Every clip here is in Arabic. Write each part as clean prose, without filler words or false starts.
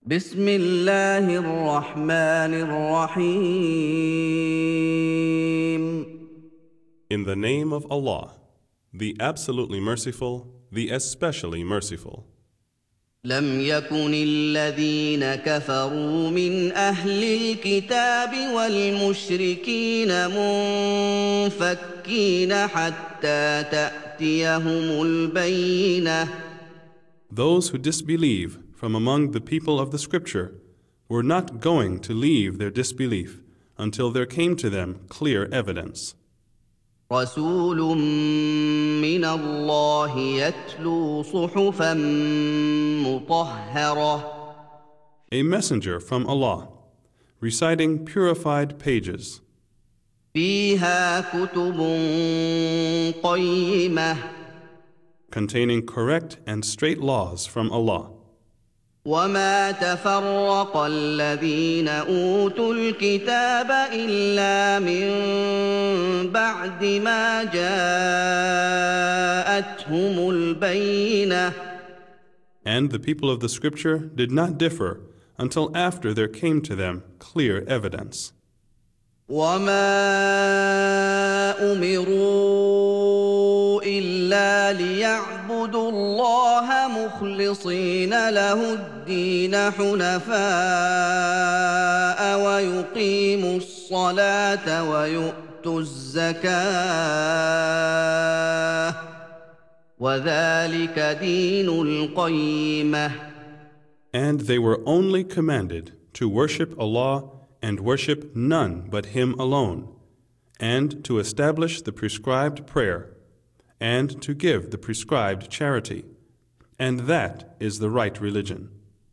بسم الله الرحمن الرحيم. In the name of Allah, the absolutely merciful, the especially merciful. لم يكن الذين كفروا من أهل الكتاب والمشركين منفكين حتى تأتيهم البينة. Those who disbelieve from among the people of the Scripture were not going to leave their disbelief until there came to them clear evidence. رسول من الله يتلو صحفا مطهرة. A messenger from Allah, reciting purified pages, فيها كتب قيمة. containing correct and straight laws from Allah. وما تفرق الذين أوتوا الكتاب إلا من بعد ما جاءتهم البينة. And the people of the Scripture did not differ until after there came to them clear evidence. وما أمروا إلا ليعبدوا الله مخلصين له الدين حنفاء ويقيموا الصلاة ويؤتوا الزكاة وذلك دين القيمة. And they were only commanded to worship Allah and worship none but Him alone, and to establish the prescribed prayer, and to give the prescribed charity. And that is the right religion.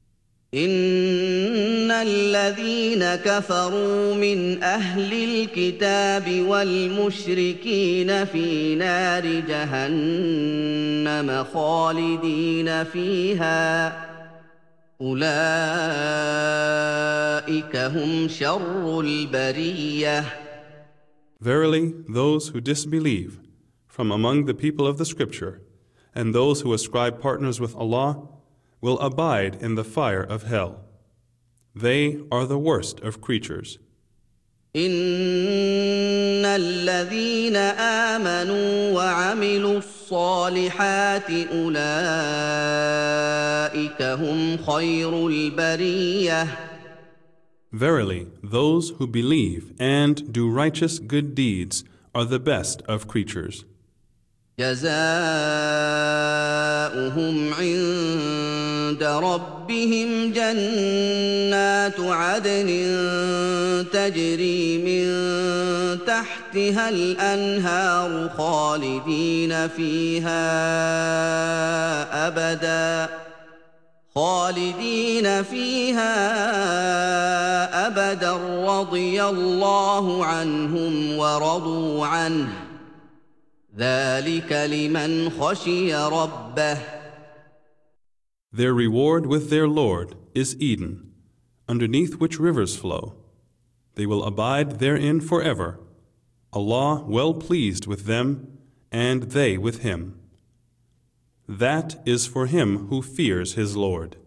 إن الذين كفروا من أهل الكتاب والمشركين في نار جهنم خالدين فيها أولئك هم شر البرية. Verily, those who disbelieve from among the people of the Scripture and those who ascribe partners with Allah will abide in the fire of hell. They are the worst of creatures. إن الذين آمنوا وعملوا الصالحات أولئك هم خير البرية. Verily, those who believe and do righteous good deeds are the best of creatures. جزاؤهم عند ربهم جنات عدن تجري من تحتها الأنهار خالدين فيها أبدا رضي الله عنهم ورضوا عنه ذلك لمن خشي ربه. Their reward with their Lord is Eden, underneath which rivers flow. They will abide therein forever, Allah well pleased with them, and they with Him. That is for him who fears his Lord.